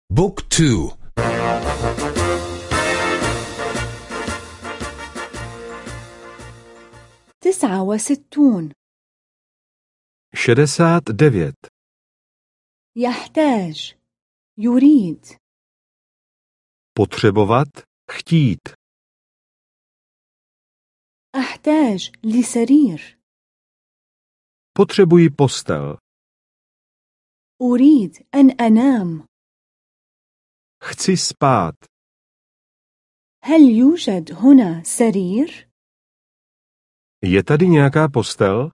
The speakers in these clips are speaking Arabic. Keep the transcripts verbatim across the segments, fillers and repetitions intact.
بوك تو. تسعة وستون. شedesát devět. يحتاج، يريد. Potřebovat, chtít. أحتاج لسرير. Potřebuji postel. أريد أن أنام. Chci spát. هل يوجد هنا سرير؟ Je tady nějaká postel?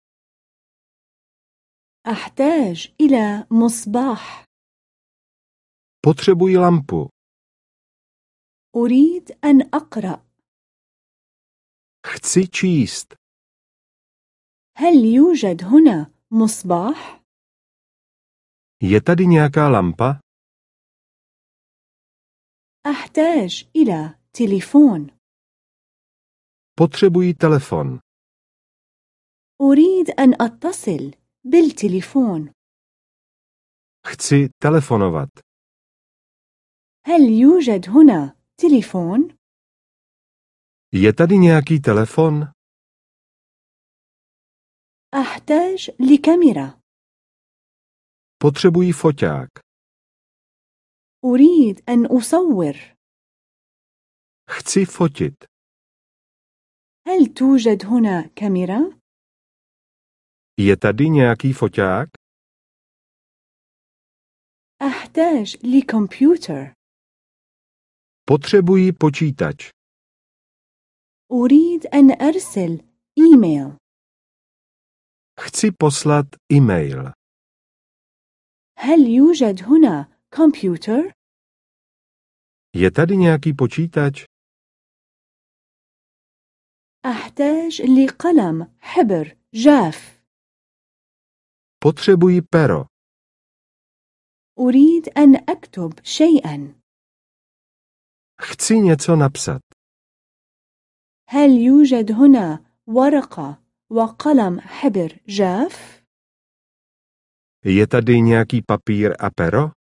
أحتاج إلى مصباح. Potřebuji lampu. أريد أن أقرأ. Chci číst. هل يوجد هنا مصباح؟ Je tady nějaká lampa? أحتاج إلى تليفون. Potřebuji telefon. أريد أن أتصل بالتليفون. Chci telefonovat. هل يوجد هنا تليفون؟ Je tady nějaký telefon? أحتاج لكاميرا. Potřebuji foťák. أريد أن أصور. Chci fotit. هل توجد هنا كاميرا؟ Je tady nějaký foťák? أحتاج لكمبيوتر. Potřebuji počítač. أريد أن أرسل إيميل. Chci poslat e-mail. هل يوجد هنا كمبيوتر؟ Je tady nějaký počítač? أحتاج لقلم حبر جاف. Potřebuji pero. أريد أن أكتب شيئا. Chci něco napsat. هل يوجد هنا ورقة وقلم حبر جاف؟ Je tady nějaký papír a pero?